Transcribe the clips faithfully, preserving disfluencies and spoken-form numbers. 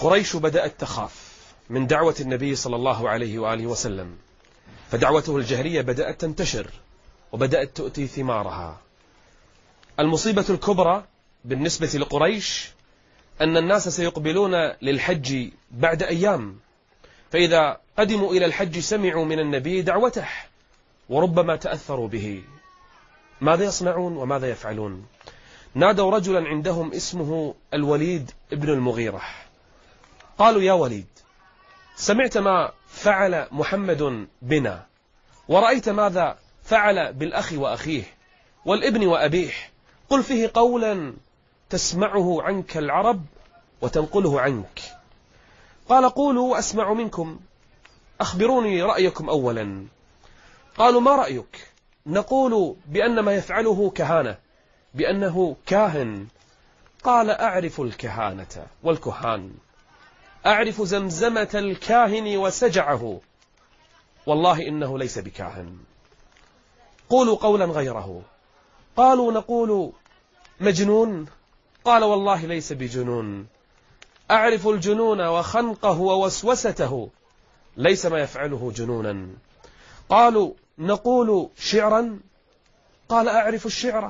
قريش بدأت تخاف من دعوة النبي صلى الله عليه وآله وسلم، فدعوته الجهرية بدأت تنتشر وبدأت تؤتي ثمارها. المصيبة الكبرى بالنسبة لقريش أن الناس سيقبلون للحج بعد أيام، فإذا قدموا إلى الحج سمعوا من النبي دعوته وربما تأثروا به. ماذا يصنعون وماذا يفعلون؟ نادوا رجلا عندهم اسمه الوليد ابن المغيرة، قالوا: يا وليد، سمعت ما فعل محمد بنا، ورأيت ماذا فعل بالأخ وأخيه والابن وأبيه، قل فيه قولا تسمعه عنك العرب وتنقله عنك. قال: قولوا أسمع منكم، أخبروني رأيكم أولا. قالوا: ما رأيك؟ نقول بأن ما يفعله كهانة، بأنه كاهن. قال: أعرف الكهانة والكهان، أعرف زمزمة الكاهن وسجعه، والله إنه ليس بكاهن. قولوا قولا غيره. قالوا: نقول مجنون. قال: والله ليس بجنون، أعرف الجنون وخنقه ووسوسته، ليس ما يفعله جنونا. قالوا: نقول شعرا. قال: أعرف الشعر،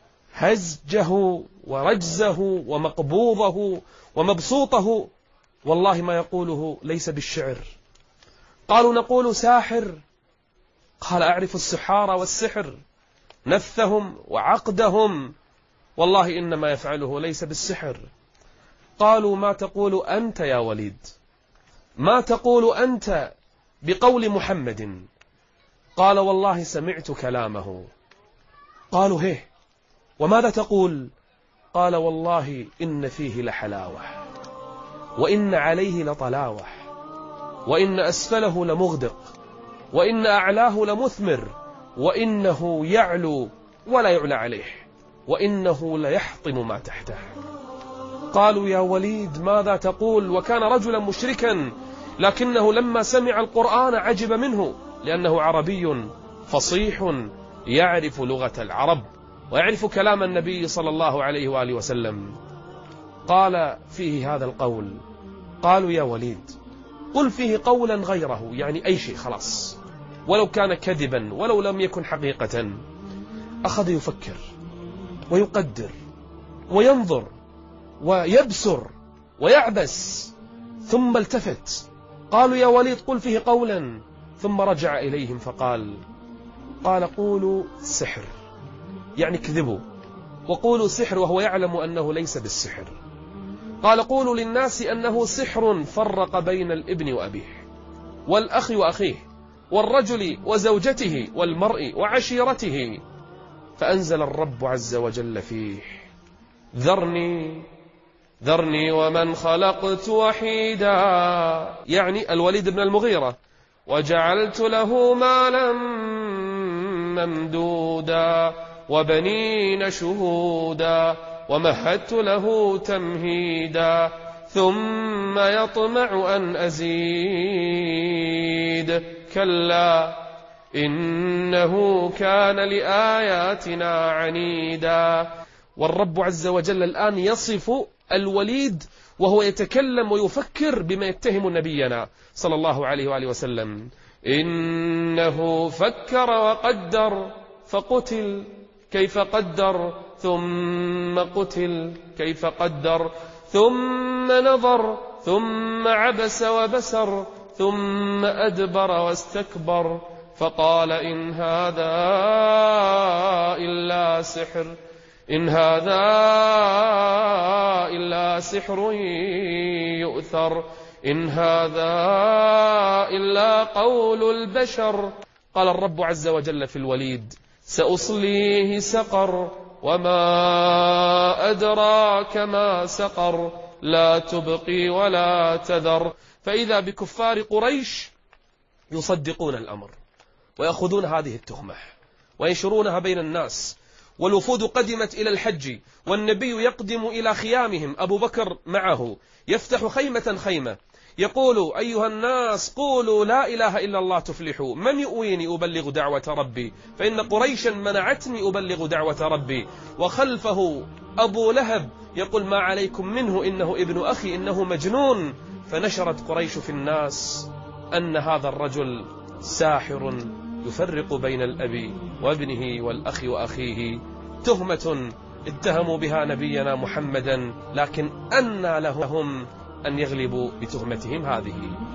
هزجه ورجزه ومقبوضه ومبسوطه، والله ما يقوله ليس بالشعر. قالوا: نقول ساحر. قال: أعرف السحار والسحر، نفثهم وعقدهم، والله إنما يفعله ليس بالسحر. قالوا: ما تقول أنت يا وليد؟ ما تقول أنت بقول محمد؟ قال: والله سمعت كلامه. قالوا: هيه، وماذا تقول؟ قال: والله إن فيه لحلاوة، وإن عليه لطلاوة، وإن أسفله لمغدق، وإن أعلاه لمثمر، وإنه يعلو ولا يعلى عليه، وإنه ليحطم ما تحته. قالوا: يا وليد ماذا تقول؟ وكان رجلا مشركا، لكنه لما سمع القرآن عجب منه، لأنه عربي فصيح يعرف لغة العرب ويعرف كلام النبي صلى الله عليه وآله وسلم. قال فيه هذا القول. قالوا: يا وليد قل فيه قولا غيره، يعني أي شيء خلاص، ولو كان كذبا ولو لم يكن حقيقة. أخذ يفكر ويقدر وينظر ويبسر ويعبس، ثم التفت. قالوا: يا وليد قل فيه قولا. ثم رجع إليهم فقال: قال: قولوا سحر، يعني كذبوا، وقولوا سحر وهو يعلم أنه ليس بالسحر. قال: قولوا للناس أنه سحر فرق بين الابن وأبيه والأخ وأخيه والرجل وزوجته والمرء وعشيرته. فأنزل الرب عز وجل فيه: ذرني ذرني ومن خلقت وحيدا، يعني الوليد بن المغيرة، وجعلت له مالا ممدودا وبنين شهودا ومهدت له تمهيدا ثم يطمع أن أزيد كلا إنه كان لآياتنا عنيدا. والرب عز وجل الآن يصف الوليد وهو يتكلم ويفكر بما يتهم نبينا صلى الله عليه وآله وسلم. إنه فكر وقدر فقتل كيف قدر ثم قتل كيف قدر ثم نظر ثم عبس وبسر ثم أدبر واستكبر فقال إن هذا إلا سحر إن هذا إلا سحر يؤثر إن هذا إلا قول البشر. قال الرب عز وجل في الوليد: سأصليه سقر وما أدراك ما سقر لا تبقي ولا تذر. فإذا بكفار قريش يصدقون الأمر ويأخذون هذه التهمة وينشرونها بين الناس، والوفود قدمت إلى الحج والنبي يقدم إلى خيامهم، أبو بكر معه يفتح خيمة خيمة يقول: أيها الناس قولوا لا إله إلا الله تفلحوا، من يؤويني أبلغ دعوة ربي، فإن قريشا منعتني أبلغ دعوة ربي. وخلفه أبو لهب يقول ما عليكم منه إنه ابن أخي إنه مجنون. فنشرت قريش في الناس أن هذا الرجل ساحر يفرق بين الأب وابنه والأخ وأخيه، تهمة اتهموا بها نبينا محمدا، لكن أنى لهم أن يغلبوا بتهمتهم هذه.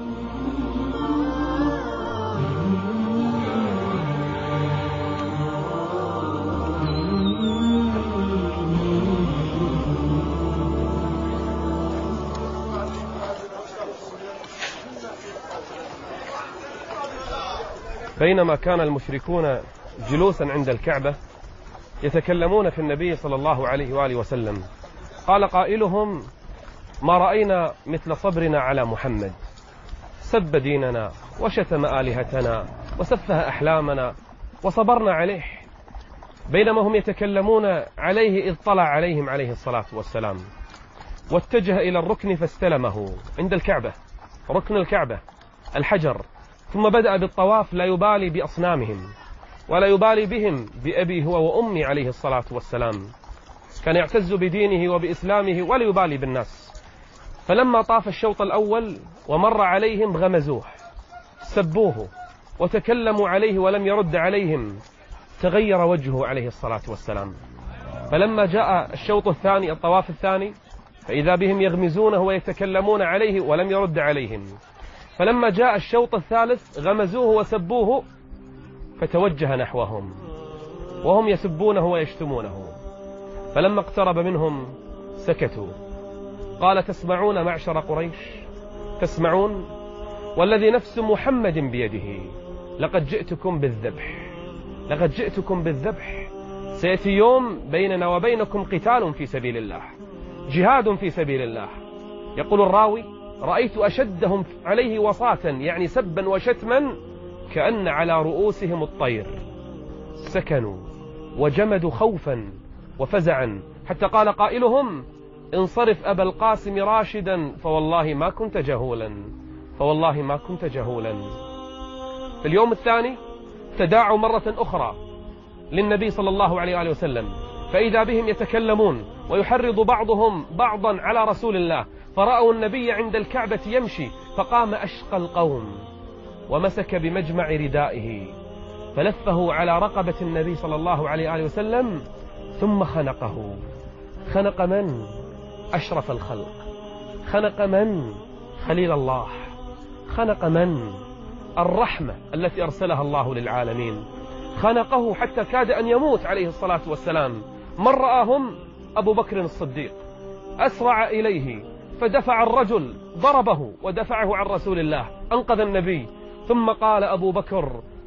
بينما كان المشركون جلوسا عند الكعبة يتكلمون في النبي صلى الله عليه وآله وسلم، قال قائلهم: ما رأينا مثل صبرنا على محمد، سب ديننا وشتم آلهتنا وسفه أحلامنا وصبرنا عليه. بينما هم يتكلمون عليه إذ طلع عليهم عليه الصلاة والسلام واتجه إلى الركن فاستلمه عند الكعبة، ركن الكعبة الحجر، ثم بدأ بالطواف لا يبالي بأصنامهم ولا يبالي بهم، بأبي هو وأمي عليه الصلاة والسلام. كان يعتز بدينه وبإسلامه ولا يبالي بالناس. فلما طاف الشوط الأول ومر عليهم غمزوه، سبوه وتكلموا عليه ولم يرد عليهم، تغير وجهه عليه الصلاة والسلام. فلما جاء الشوط الثاني الطواف الثاني فإذا بهم يغمزونه ويتكلمون عليه ولم يرد عليهم. فلما جاء الشوط الثالث غمزوه وسبوه فتوجه نحوهم وهم يسبونه ويشتمونه. فلما اقترب منهم سكتوا. قال: تسمعون معشر قريش، تسمعون؟ والذي نفس محمد بيده لقد جئتكم بالذبح، لقد جئتكم بالذبح. سيأتي يوم بيننا وبينكم قتال في سبيل الله، جهاد في سبيل الله. يقول الراوي: رأيت أشدهم عليه وصاة، يعني سبا وشتما، كأن على رؤوسهم الطير. سكنوا وجمدوا خوفا وفزعا، حتى قال قائلهم: انصرف أبا القاسم راشدا فوالله ما كنت جهولا، فوالله ما كنت جهولا. في اليوم الثاني تداعوا مرة أخرى للنبي صلى الله عليه وآله وسلم، فإذا بهم يتكلمون ويحرض بعضهم بعضا على رسول الله. فرأوا النبي عند الكعبة يمشي، فقام أشقى القوم ومسك بمجمع ردائه فلفه على رقبة النبي صلى الله عليه وآله وسلم ثم خنقه. خنق من؟ أشرف الخلق. خنق من؟ خليل الله. خنق من؟ الرحمة التي أرسلها الله للعالمين. خنقه حتى كاد أن يموت عليه الصلاة والسلام. من رآهم؟ أبو بكر الصديق، أسرع إليه فدفع الرجل، ضربه ودفعه عن رسول الله، أنقذ النبي. ثم قال أبو بكر: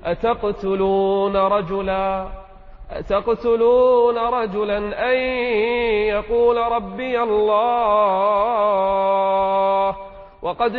أتقتلون رجلا أتقتلون رجلا أن يقول ربي الله وقد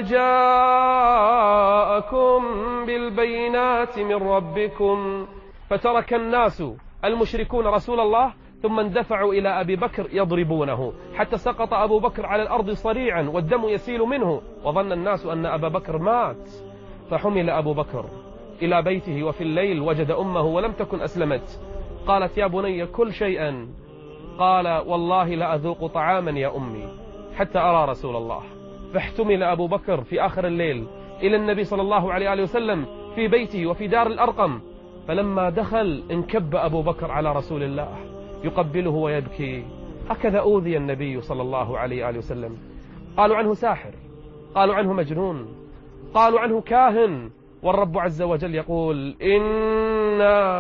جاءكم بالبينات من ربكم. فترك الناس المشركون رسول الله ثم اندفعوا إلى أبي بكر يضربونه حتى سقط أبو بكر على الأرض صريعا والدم يسيل منه، وظن الناس أن أبا بكر مات. فحمل أبو بكر إلى بيته، وفي الليل وجد أمه ولم تكن أسلمت. قالت: يا بني كل شيئا. قال: والله لا أذوق طعاما يا أمي حتى أرى رسول الله. فاحتمل أبو بكر في آخر الليل إلى النبي صلى الله عليه وسلم في بيته وفي دار الأرقم. فلما دخل انكب أبو بكر على رسول الله يقبله ويبكي. هكذا أوذي النبي صلى الله عليه وسلم. قالوا عنه ساحر، قالوا عنه مجنون، قالوا عنه كاهن. والرب عز وجل يقول: إنا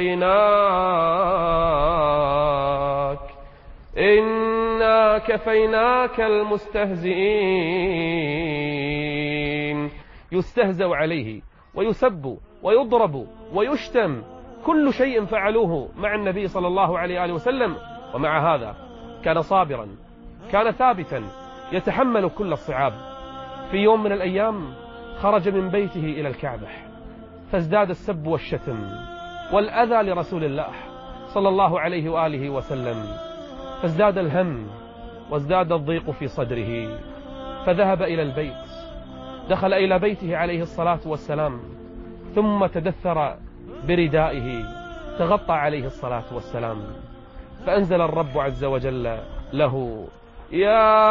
كفيناك إنا كفيناك المستهزئين. يستهزأ عليه ويسب ويضرب ويشتم، كل شيء فعلوه مع النبي صلى الله عليه وسلم. ومع هذا كان صابرا، كان ثابتا، يتحمل كل الصعاب. في يوم من الأيام خرج من بيته إلى الكعبة فازداد السب والشتم والأذى لرسول الله صلى الله عليه وآله وسلم، فازداد الهم وازداد الضيق في صدره. فذهب إلى البيت، دخل إلى بيته عليه الصلاة والسلام، ثم تدثر بردائه، تغطى عليه الصلاة والسلام، فأنزل الرب عز وجل له: يا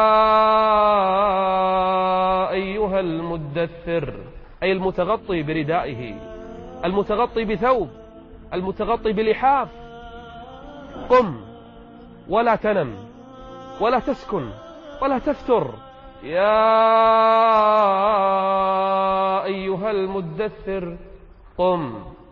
أيها المدثر، أي المتغطي بردائه، المتغطي بثوب، المتغطي بلحاف، قم ولا تنم ولا تسكن ولا تفتر. يا أيها المدثر قم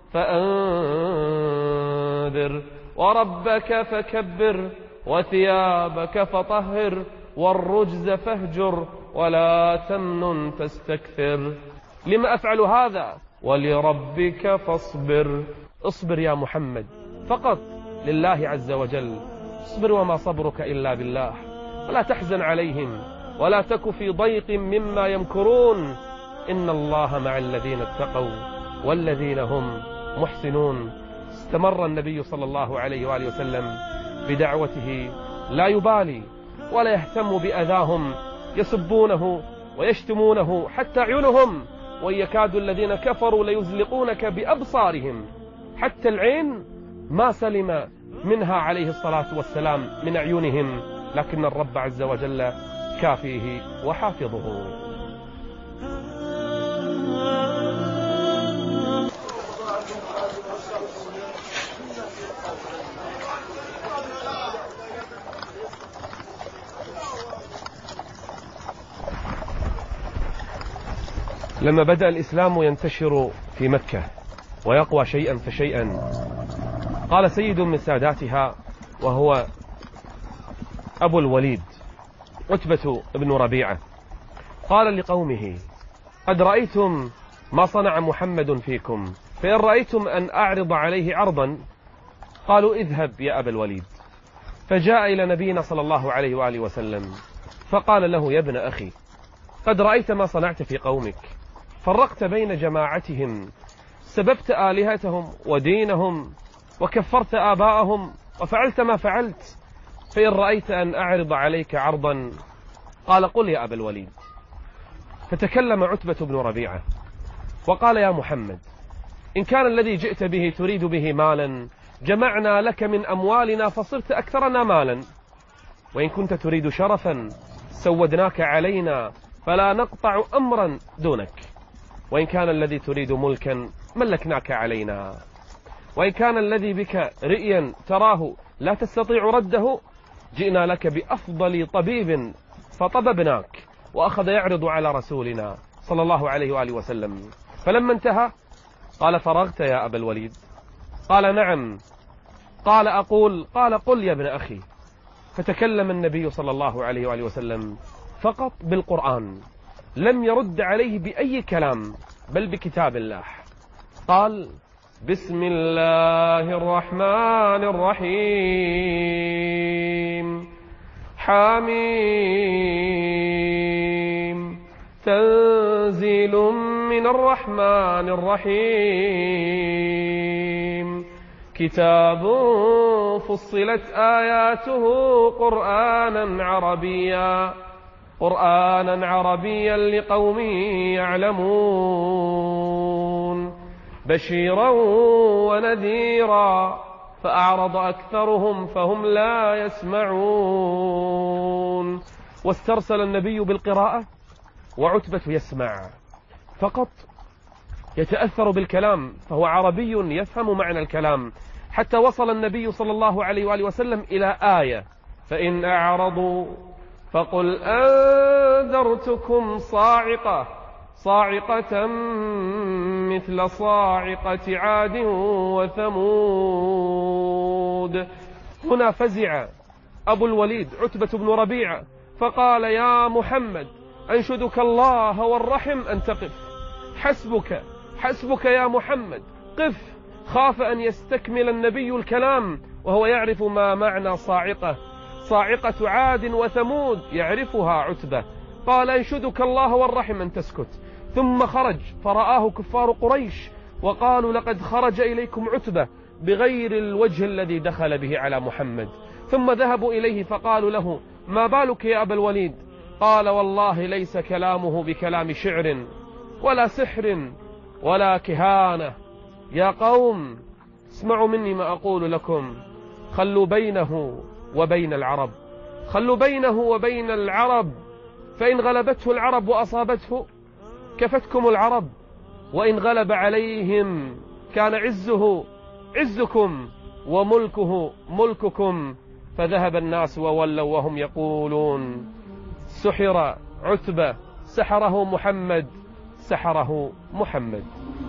فأنذر وربك فكبر وثيابك فطهر والرجز فاهجر ولا تمنن تستكثر. لما أفعل هذا؟ ولربك فاصبر. اصبر يا محمد فقط لله عز وجل، اصبر وما صبرك إلا بالله، ولا تحزن عليهم ولا تك في ضيق مما يمكرون، إن الله مع الذين اتقوا والذين هم محسنون. استمر النبي صلى الله عليه وآله وسلم بدعوته لا يبالي ولا يهتم بأذاهم، يسبونه ويشتمونه حتى عيونهم، ويكاد الذين كفروا ليزلقونك بأبصارهم، حتى العين ما سلم منها عليه الصلاة والسلام من أعينهم، لكن الرب عز وجل كافيه وحافظه. لما بدأ الإسلام ينتشر في مكة ويقوى شيئا فشيئا، قال سيد من ساداتها وهو أبو الوليد عتبة بن ربيعة، قال لقومه: قد رأيتم ما صنع محمد فيكم، فإن رأيتم أن أعرض عليه عرضا قالوا: اذهب يا أبا الوليد. فجاء إلى نبينا صلى الله عليه وآله وسلم فقال له: يا ابن أخي، قد رأيت ما صنعت في قومك، فرقت بين جماعتهم، سببت آلهتهم ودينهم، وكفرت آباءهم، وفعلت ما فعلت، فإن رأيت أن أعرض عليك عرضا قال: قل يا أبا الوليد. فتكلم عتبة بن ربيعة وقال: يا محمد، إن كان الذي جئت به تريد به مالا جمعنا لك من أموالنا فصرت أكثرنا مالا، وإن كنت تريد شرفا سودناك علينا فلا نقطع أمرا دونك، وإن كان الذي تريد ملكا ملكناك علينا، وإن كان الذي بك رئيا تراه لا تستطيع رده جئنا لك بأفضل طبيب فطببناك. وأخذ يعرض على رسولنا صلى الله عليه وآله وسلم. فلما انتهى قال: فرغت يا أبا الوليد؟ قال: نعم. قال: أقول؟ قال: قل يا ابن أخي. فتكلم النبي صلى الله عليه وآله وسلم فقط بالقرآن، لم يرد عليه بأي كلام بل بكتاب الله. قال: بسم الله الرحمن الرحيم، حميم، تنزيل من الرحمن الرحيم، كتاب فصلت آياته قرآنا عربيا قرآنا عربيا لقوم يعلمون، بشيرا ونذيرا، فأعرض أكثرهم فهم لا يسمعون. واسترسل النبي بالقراءة وعتبة يسمع فقط، يتأثر بالكلام، فهو عربي يفهم معنى الكلام، حتى وصل النبي صلى الله عليه وآله وسلم إلى آية: فإن أعرضوا فقل أنذرتكم صاعقة صاعقة مثل صاعقة عاد وثمود. هنا فزع أبو الوليد عتبة بن ربيعة فقال: يا محمد، أنشدك الله والرحم أن تقف، حسبك حسبك يا محمد، قف. خاف أن يستكمل النبي الكلام وهو يعرف ما معنى صاعقة صاعقة عاد وثمود، يعرفها عتبة. قال: أنشدك الله والرحم أن تسكت. ثم خرج فرآه كفار قريش وقالوا: لقد خرج إليكم عتبة بغير الوجه الذي دخل به على محمد. ثم ذهبوا إليه فقالوا له: ما بالك يا أبا الوليد؟ قال: والله ليس كلامه بكلام شعر ولا سحر ولا كهانة. يا قوم، اسمعوا مني ما أقول لكم، خلوا بينه وبين العرب، خلوا بينه وبين العرب، فإن غلبته العرب وأصابته كفتكم العرب، وإن غلب عليهم كان عزه عزكم وملكه ملككم. فذهب الناس وولوا وهم يقولون سحر عتبة، سحره محمد، سحره محمد.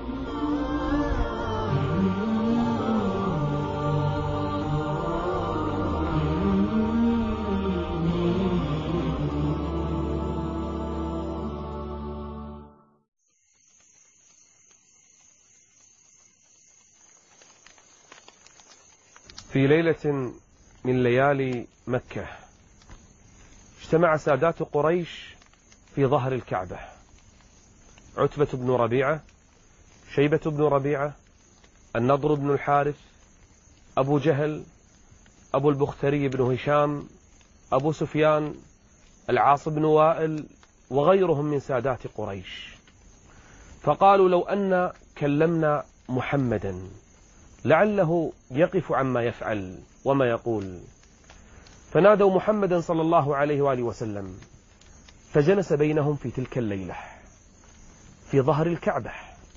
في ليلة من ليالي مكة اجتمع سادات قريش في ظهر الكعبة، عتبة بن ربيعة، شيبة بن ربيعة، النضر بن الحارث، أبو جهل، أبو البختري بن هشام، أبو سفيان، العاص بن وائل، وغيرهم من سادات قريش. فقالوا لو أن كلمنا محمدا لعله يقف عما يفعل وما يقول. فنادوا محمدا صلى الله عليه وآله وسلم، فجلس بينهم في تلك الليلة في ظهر الكعبة،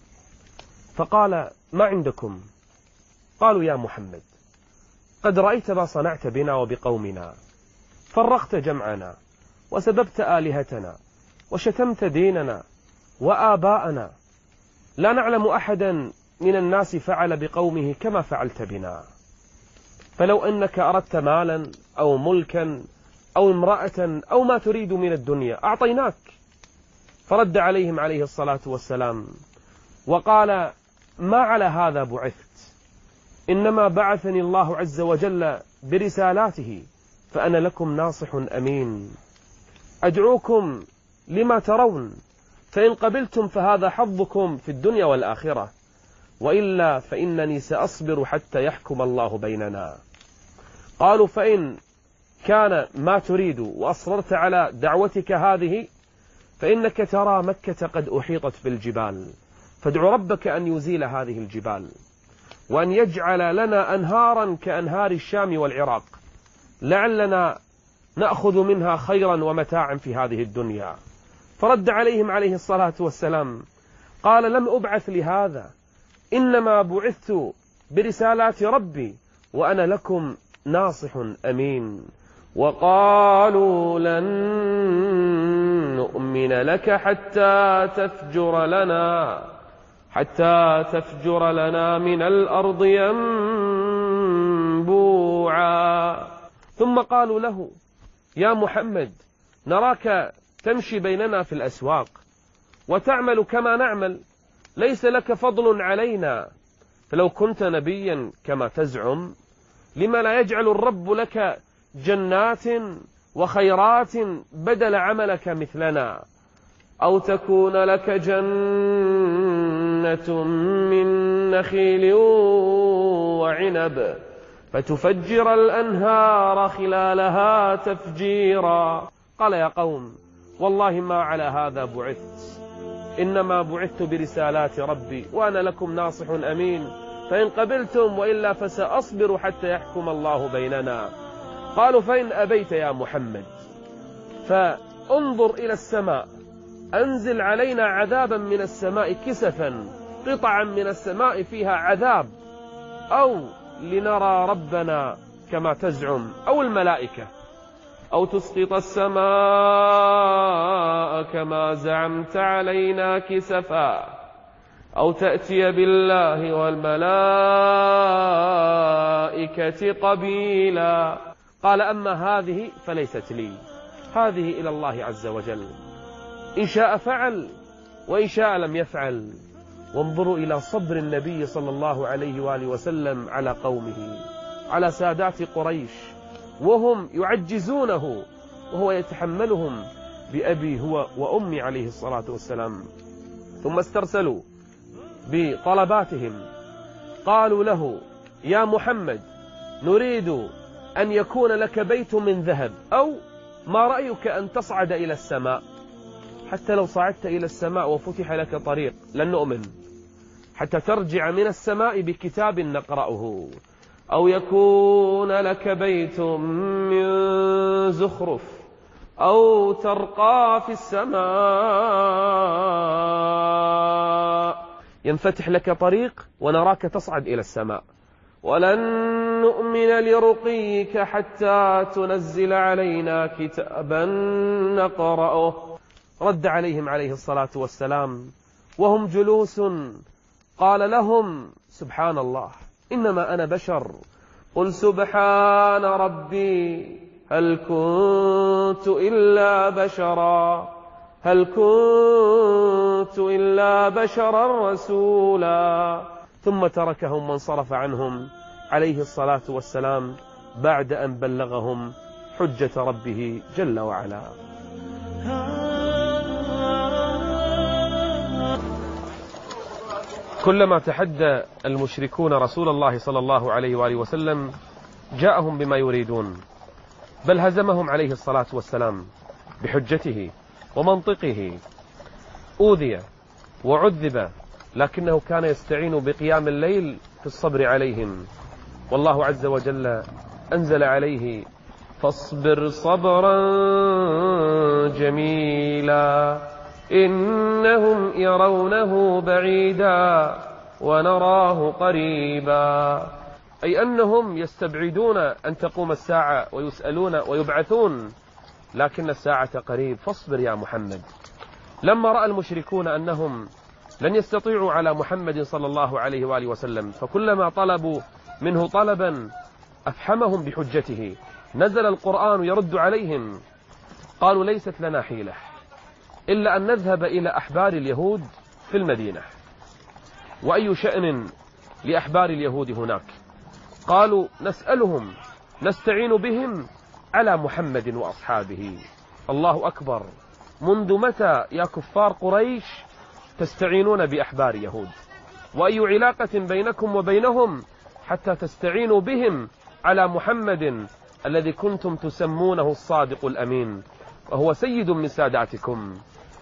فقال ما عندكم؟ قالوا يا محمد قد رأيت ما صنعت بنا وبقومنا، فرقت جمعنا وسببت آلهتنا وشتمت ديننا وآباءنا، لا نعلم أحدا من الناس فعل بقومه كما فعلت بنا، فلو أنك أردت مالا أو ملكا أو امرأة أو ما تريد من الدنيا أعطيناك. فرد عليهم عليه الصلاة والسلام وقال ما على هذا بعثت، إنما بعثني الله عز وجل برسالاته، فأنا لكم ناصح أمين، أدعوكم لما ترون، فإن قبلتم فهذا حظكم في الدنيا والآخرة، وإلا فإنني سأصبر حتى يحكم الله بيننا. قالوا فإن كان ما تريد وأصررت على دعوتك هذه فإنك ترى مكة قد أحيطت بالجبال، فادع ربك أن يزيل هذه الجبال وأن يجعل لنا أنهارا كأنهار الشام والعراق، لعلنا نأخذ منها خيرا ومتاعا في هذه الدنيا. فرد عليهم عليه الصلاة والسلام قال لم أبعث لهذا، إنما بعثت برسالات ربي وأنا لكم ناصح أمين. وقالوا لن نؤمن لك حتى تفجر لنا حتى تفجر لنا من الأرض ينبوعا. ثم قالوا له يا محمد نراك تمشي بيننا في الأسواق وتعمل كما نعمل، ليس لك فضل علينا، فلو كنت نبيا كما تزعم لما لا يجعل الرب لك جنات وخيرات بدل عملك مثلنا، أو تكون لك جنة من نخيل وعنب فتفجر الأنهار خلالها تفجيرا. قال يا قوم والله ما على هذا بعثت، إنما بعثت برسالات ربي وأنا لكم ناصح أمين، فإن قبلتم وإلا فسأصبر حتى يحكم الله بيننا. قالوا فإن أبيت يا محمد فانظر إلى السماء، أنزل علينا عذابا من السماء كسفا، قطعا من السماء فيها عذاب، أو لنرى ربنا كما تزعم، أو الملائكة، أو تسقط السماء كما زعمت علينا كسفا، أو تأتي بالله والملائكة قبيلا. قال أما هذه فليست لي، هذه إلى الله عز وجل، إن شاء فعل وإن شاء لم يفعل. وانظروا إلى صبر النبي صلى الله عليه وآله وسلم على قومه، على سادات قريش، وهم يعجزونه وهو يتحملهم بأبي هو وأمي عليه الصلاة والسلام. ثم استرسلوا بطلباتهم، قالوا له يا محمد نريد أن يكون لك بيت من ذهب، أو ما رأيك أن تصعد إلى السماء؟ حتى لو صعدت إلى السماء وفتح لك طريق لن نؤمن، حتى ترجع من السماء بكتاب نقرأه، أو يكون لك بيت من زخرف أو ترقى في السماء ينفتح لك طريق ونراك تصعد إلى السماء. ولن نؤمن لرقيك حتى تنزل علينا كتابا نقرأه. رد عليهم عليه الصلاة والسلام وهم جلوس قال لهم: سبحان الله، إنما أنا بشر. قل سبحان ربي هل كنت إلا بشرا هل كنت إلا بشرا رسولا. ثم تركهم وانصرف عنهم عليه الصلاة والسلام بعد أن بلغهم حجة ربه جل وعلا. كلما تحدى المشركون رسول الله صلى الله عليه وآله وسلم جاءهم بما يريدون، بل هزمهم عليه الصلاة والسلام بحجته ومنطقه. أوذي وعذب، لكنه كان يستعين بقيام الليل في الصبر عليهم، والله عز وجل أنزل عليه: فاصبر صبرا جميلا إنهم يرونه بعيدا ونراه قريبا. أي أنهم يستبعدون أن تقوم الساعة ويسألون ويبعثون، لكن الساعة قريب، فاصبر يا محمد. لما رأى المشركون أنهم لن يستطيعوا على محمد صلى الله عليه وآله وسلم، فكلما طلبوا منه طلبا أفحمهم بحجته، نزل القرآن يرد عليهم. قالوا: ليست لنا حيلة إلا أن نذهب إلى أحبار اليهود في المدينة. وأي شأن لأحبار اليهود هناك؟ قالوا: نسألهم نستعين بهم على محمد وأصحابه. الله أكبر، منذ متى يا كفار قريش تستعينون بأحبار يهود؟ وأي علاقة بينكم وبينهم حتى تستعينوا بهم على محمد الذي كنتم تسمونه الصادق الأمين، وهو سيد من ساداتكم؟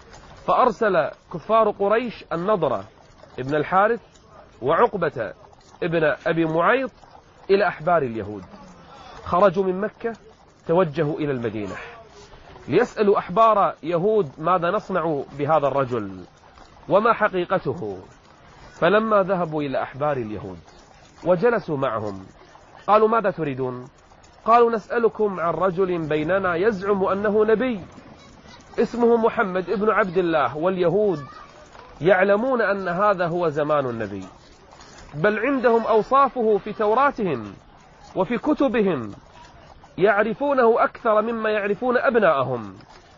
فأرسل كفار قريش النضر ابن الحارث وعقبة ابن أبي معيط إلى أحبار اليهود. خرجوا من مكة، توجهوا إلى المدينة ليسألوا أحبار يهود: ماذا نصنع بهذا الرجل وما حقيقته؟ فلما ذهبوا إلى أحبار اليهود وجلسوا معهم قالوا: ماذا تريدون؟ قالوا: نسألكم عن رجل بيننا يزعم أنه نبي اسمه محمد ابن عبد الله، واليهود يعلمون أن هذا هو زمان النبي، بل عندهم أوصافه في توراتهم وفي كتبهم، يعرفونه أكثر مما يعرفون أبناءهم،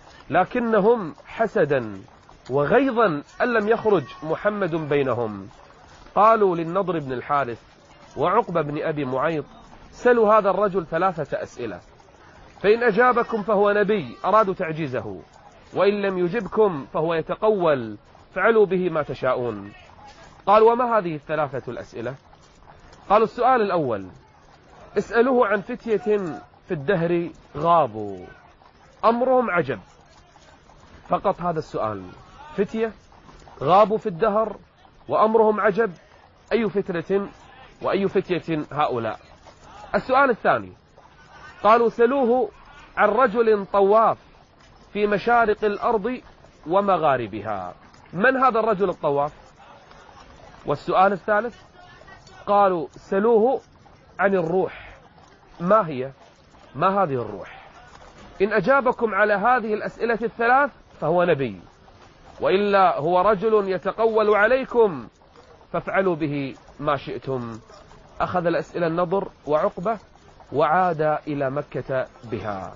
لكنهم حسدا وغيظا أن لم يخرج محمد بينهم. قالوا للنضر بن الحارث وعقبة بن أبي معيط: سلوا هذا الرجل ثلاثة أسئلة، فإن أجابكم فهو نبي أرادوا تعجيزه، وإن لم يجبكم فهو يتقول، فعلوا به ما تشاءون. قالوا: وما هذه الثلاثة الأسئلة؟ قالوا: السؤال الأول: اسألوه عن فتية في الدهر غابوا أمرهم عجب. فقط هذا السؤال، فتية غابوا في الدهر وأمرهم عجب، أي فتنة وأي فتية هؤلاء؟ السؤال الثاني: قالوا: سلوه عن رجل طواف في مشارق الأرض ومغاربها، من هذا الرجل الطواف؟ والسؤال الثالث: قالوا: سلوه عن الروح، ما هي؟ ما هذه الروح؟ إن أجابكم على هذه الأسئلة الثلاث فهو نبي، وإلا هو رجل يتقول عليكم، فافعلوا به ما شئتم. أخذ الأسئلة النضر وعقبة وعاد إلى مكة بها.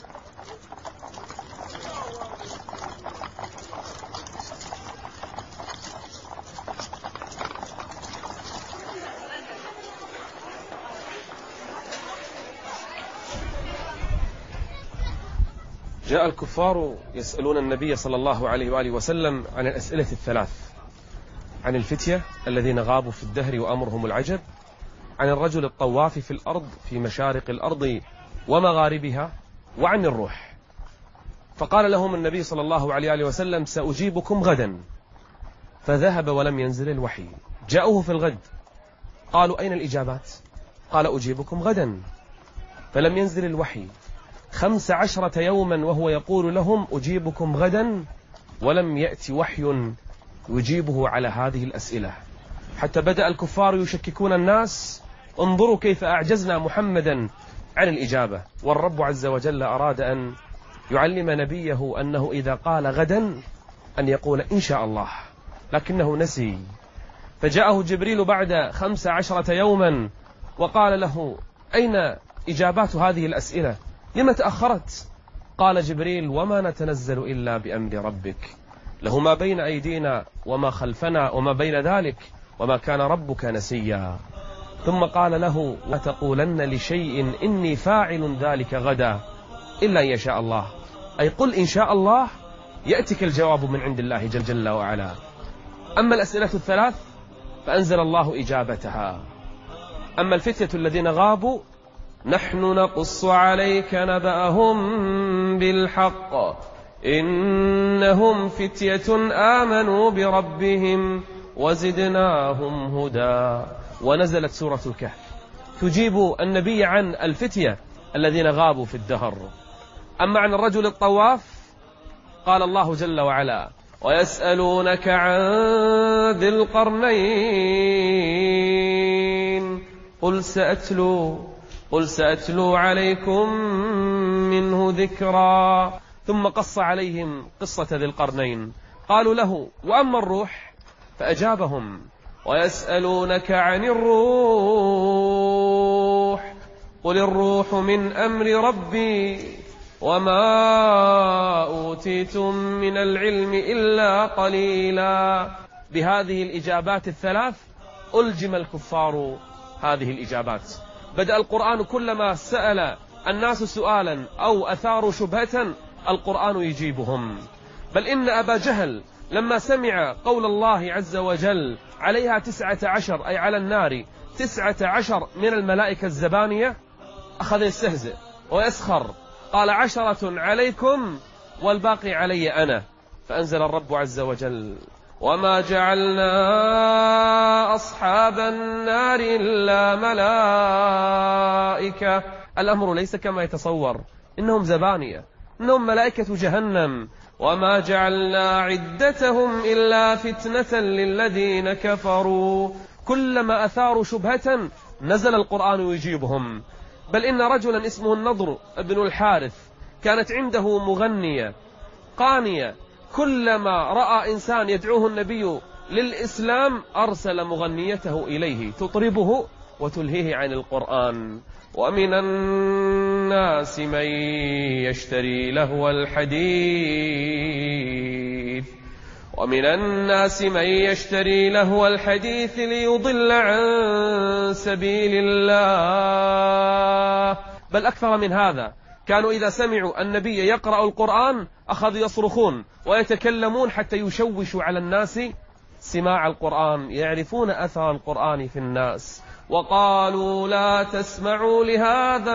جاء الكفار يسألون النبي صلى الله عليه وآله وسلم عن الأسئلة الثلاث: عن الفتية الذين غابوا في الدهر وأمرهم العجب، عن الرجل الطواف في الأرض في مشارق الأرض ومغاربها، وعن الروح. فقال لهم النبي صلى الله عليه وآله وسلم: سأجيبكم غدا. فذهب ولم ينزل الوحي. جاءوه في الغد قالوا: أين الإجابات؟ قال أجيبكم غدا. فلم ينزل الوحي خمس عشرة يوما وهو يقول لهم أجيبكم غدا، ولم يأتي وحي يجيبه على هذه الأسئلة، حتى بدأ الكفار يشككون الناس. انظروا كيف أعجزنا محمدا عن الإجابة. والرب عز وجل أراد أن يعلم نبيه أنه إذا قال غدا أن يقول إن شاء الله، لكنه نسي. فجاءه جبريل بعد خمس عشرة يوما وقال له أين إجابات هذه الأسئلة؟ لما تأخرت؟ قال جبريل وما نتنزل إلا بأمر ربك، له ما بين أيدينا وما خلفنا وما بين ذلك، وما كان ربك نسيا. ثم قال له لا تقولن لشيء إني فاعل ذلك غدا إلا إن يشاء الله، أي قل إن شاء الله يأتك الجواب من عند الله جل جل وعلا. أما الأسئلة الثلاث فأنزل الله إجابتها. أما الفتية الذين غابوا نحن نقص عليك نبأهم بالحق إنهم فتية آمنوا بربهم وزدناهم هدى. ونزلت سورة الكهف تجيب النبي عن الفتية الذين غابوا في الدهر. أما عن الرجل الطواف قال الله جل وعلا ويسألونك عن ذي القرنين قل سأتلو قل سأتلو عليكم منه ذكرا. ثم قص عليهم قصة ذي القرنين. قالوا له وأما الروح؟ فأجابهم ويسألونك عن الروح قل الروح من أمر ربي وما أوتيتم من العلم إلا قليلا. بهذه الإجابات الثلاث ألجم الكفار هذه الإجابات. بدأ القرآن كلما سأل الناس سؤالا أو أثاروا شبهة القرآن يجيبهم. بل إن أبا جهل لما سمع قول الله عز وجل عليها تسعة عشر أي على النار تسعة عشر من الملائكة الزبانية أخذ يستهزئ ويسخر، قال عشرة عليكم والباقي علي أنا. فأنزل الرب عز وجل وما جعلنا أصحاب النار إلا ملائكة. الأمر ليس كما يتصور، إنهم زبانية، إنهم ملائكة جهنم. وما جعلنا عدتهم إلا فتنة للذين كفروا. كلما أثاروا شبهة نزل القرآن يجيبهم. بل إن رجلا اسمه النضر ابن الحارث كانت عنده مغنية قانية، كلما رأى إنسان يدعوه النبي للإسلام أرسل مغنيته إليه تطربه وتلهيه عن القرآن. ومن الناس من يشتري لهو الحديث ومن الناس من يشتري لهو الحديث ليضل عن سبيل الله. بل أكثر من هذا، كانوا إذا سمعوا النبي يقرأ القرآن أخذوا يصرخون ويتكلمون حتى يشوشوا على الناس سماع القرآن، يعرفون أثر القرآن في الناس. وقالوا لا تسمعوا لهذا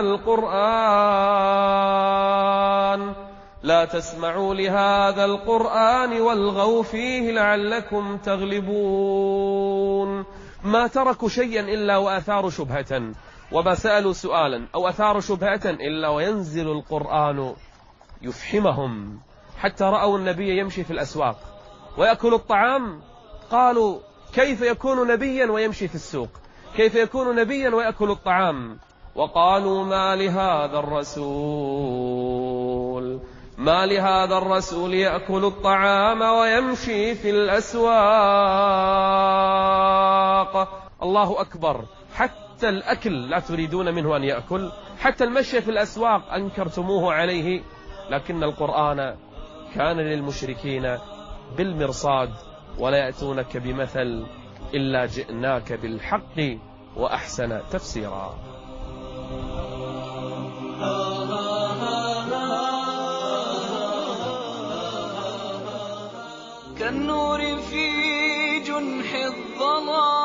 القرآن لا تسمعوا لهذا القرآن والغوا فيه لعلكم تغلبون. ما تركوا شيئا إلا وأثاروا شبهة، وما سألوا سؤالا أو أثاروا شبهة إلا وينزل القرآن يفحمهم. حتى رأوا النبي يمشي في الأسواق ويأكل الطعام، قالوا كيف يكون نبيا ويمشي في السوق؟ كيف يكون نبيا ويأكل الطعام؟ وقالوا ما لهذا الرسول ما لهذا الرسول يأكل الطعام ويمشي في الأسواق. الله أكبر، حتى الأكل لا تريدون منه أن يأكل، حتى المشي في الأسواق أنكرتموه عليه. لكن القرآن كان للمشركين بالمرصاد، ولا يأتونك بمثل إلا جئناك بالحق وأحسن تفسيرا. كالنور في جنح الظلام